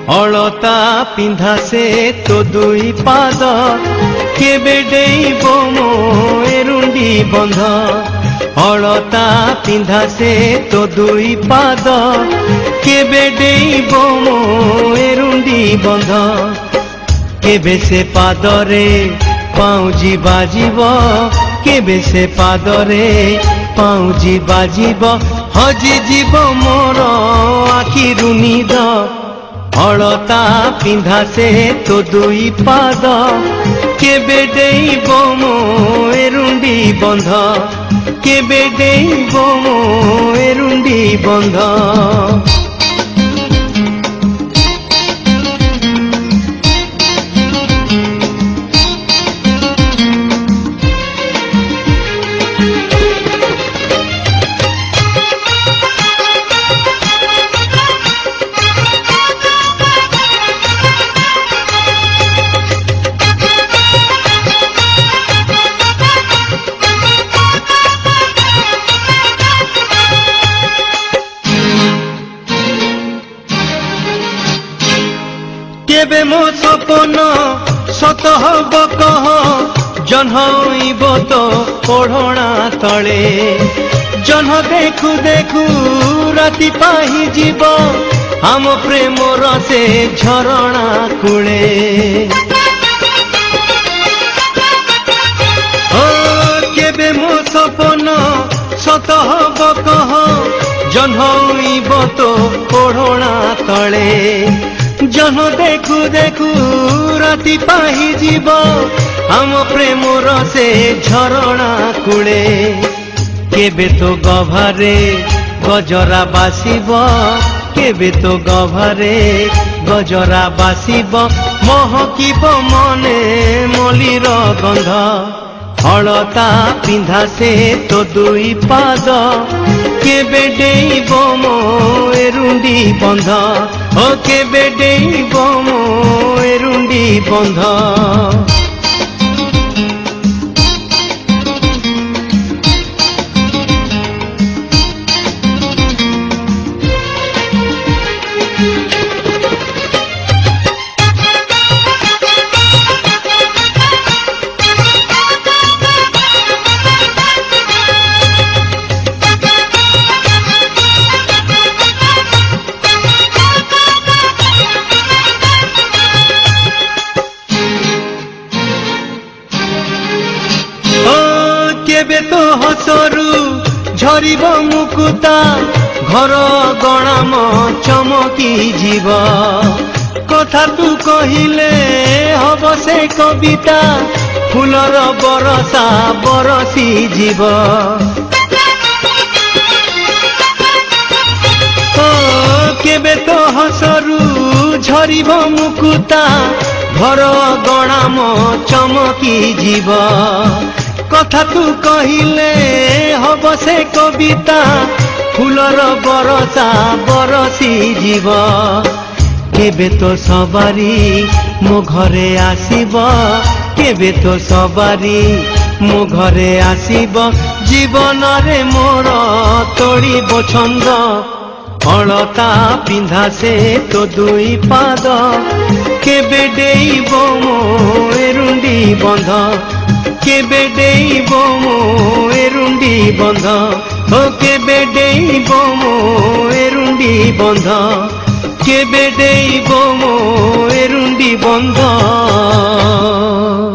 अलता पिंधा से तो दुई पाद केबे डेइब मो एरुंडी बंध अलता पिंधा से तो दुई पाद केबे डेइब मो एरुंडी बंध केबे से पादरे पाउजी बाजिब केबे से पादरे पाउजी बाजिब हजी जीव मोर आखिरु निद अलता पिंधा से तो दुई पाद केबे डेइब मो एरुंडी बंध केबे डेइब मो एरुंडी बंध केबे मो सपन सत हब कह जन्हइब तो ओढ़णा तले जन्ह देखु देखु राति पाही जीव आम प्रेमर से झरणा कूले केबे मो सपन सत हब कह जन्हइब तो ओढ़णा तले जन देखु देखु राति पाही जीव आम प्रेमर से झरणा कूले केबे तो गभारे गजरा बासिब केबे तो गभारे गजरा बासिब महकिब मने मलिर गंध अलता पिंधा से तो दुई पाद केबे डेइब मो एरुंडी बंध ओ केबे डेइब मो एरुंडी बंध केबे तो हसरू झरिब मुकुता घर गणाम चमकी जीव कथा तू कहिले हब से कविता फूलर बरसा बरसी जीव केबे तो हसरू झरिब मुकुता घर गणाम चमकी जीव कथा तू कहिले हब से कविता फूलर बरसा बरसी जीव केबे तो सवारी मो घरे आसीब केबे तो सवारी मो घरे आसीब जीवन रे मोर तोड़िब छंद अलता पिंधा से तो दुई पाद केबे डेइब मो एरुंडी बंध केबे डेइब मो एरुंडी बंध ओ केबे डेइब मो एरुंडी बंध केबे डेइब मो एरुंडी बंध।